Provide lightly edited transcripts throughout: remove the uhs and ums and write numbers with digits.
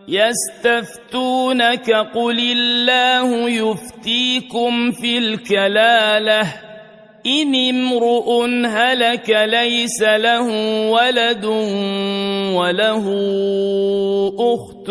يستفتونك قل الله يفتيكم في الكلالة إن امرؤ هلك ليس له ولد وله أخت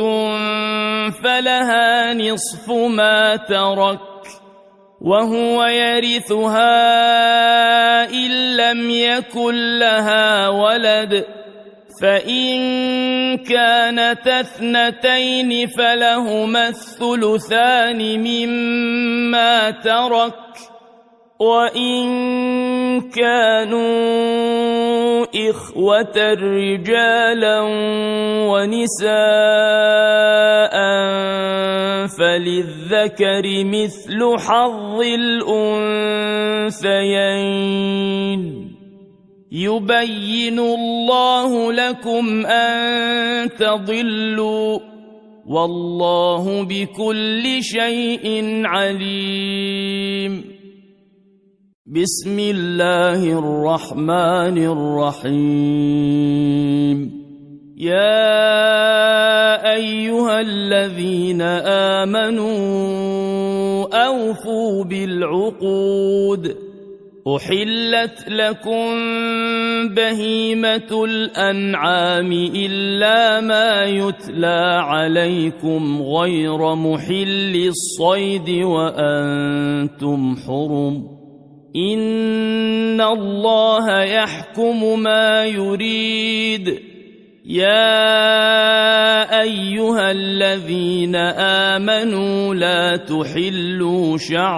فلها نصف ما ترك وهو يرثها إن لم يكن لها ولد فإن كانتا اثنتين فلهما الثلثان مما ترك وإن كانوا إخوة رجالا ونساء فللذكر مثل حظ الأنثيين يبين الله لكم أن تضلوا والله بكل شيء عليم. بسم الله الرحمن الرحيم. يا أيها الذين آمنوا أوفوا بالعقود أحلت لكم بهيمة الأنعام إلا ما يتلى عليكم غير محل الصيد وأنتم حرم إن الله يحكم ما يريد. يا أيها الذين آمنوا لا تحلوا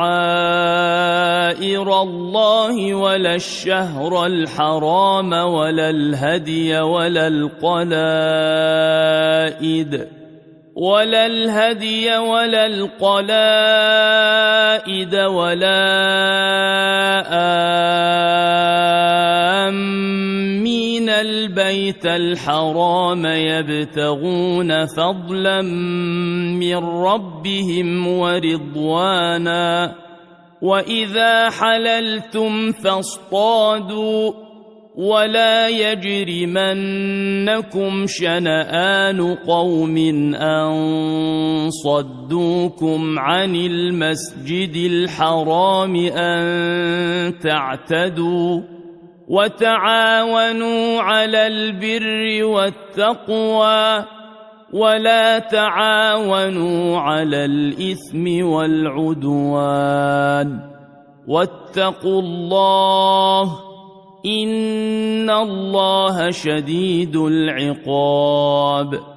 شعائر الله ولا الشهر الحرام ولا الهدي ولا القلائد ولا آمين البيت الحرام يبتغون فضلا من ربهم ورضوانا وإذا حللتم فاصطادوا ولا يجرمنكم شنآن قوم أن صدوكم عن المسجد الحرام أن تعتدوا وتعاونوا على البر والتقوى ولا تعاونوا على الإثم والعدوان واتقوا الله إن الله شديد العقاب.